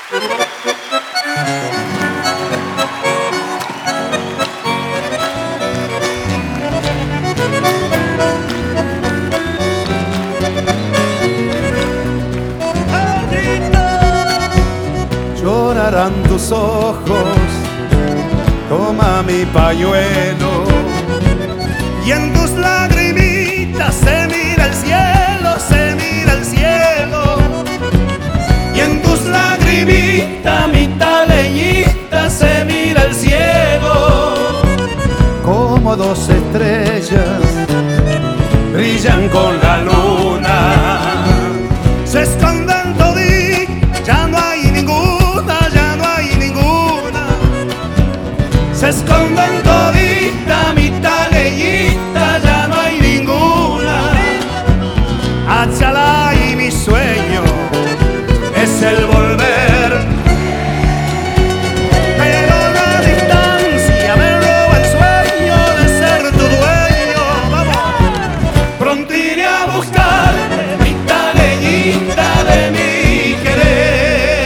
Llorarán tus ojos, toma mi pañuelo, y en tus lagrimitas se mira el cielo, se mira el cielo. Y en tus lagrimitas, mi taleñita, se mira el cielo. Como dos estrellas brillan con la luna, se esconden toditas, ya no hay ninguna, ya no hay ninguna. Se esconden toditas, mi taleñita, ya no hay ninguna. Achala y mi sueño es el volver, pero la distancia me roba el sueño de ser tu dueño. Vamos, pronto iré a buscarte, mi taleñita de mi querer.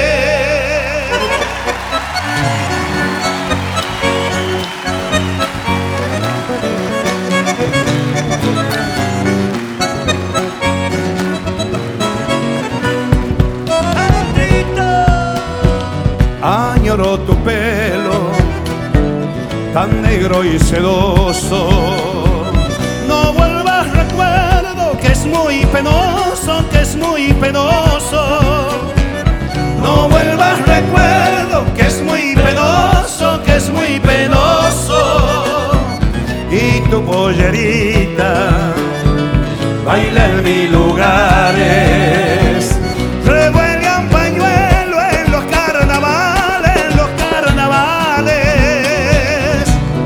Añoro tu pelo tan negro y sedoso. No vuelvas, recuerdo que es muy penoso, que es muy penoso. No vuelvas, recuerdo que es muy penoso, que es muy penoso. Y tu pollerita baila en mis lugares, revuelvan pañuelo en los carnavales, en los carnavales.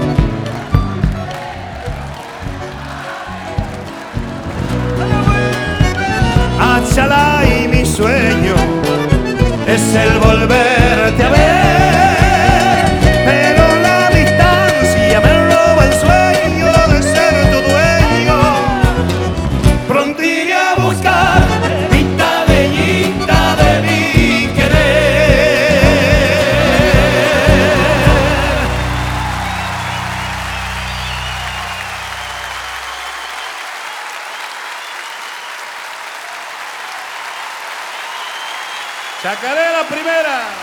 Achala y mi sueño es el volverte a ver, pero la distancia me roba el sueño de ser tu dueño. Pronto iré a buscarte, mi taleñita de mi querer. Chacarera primera.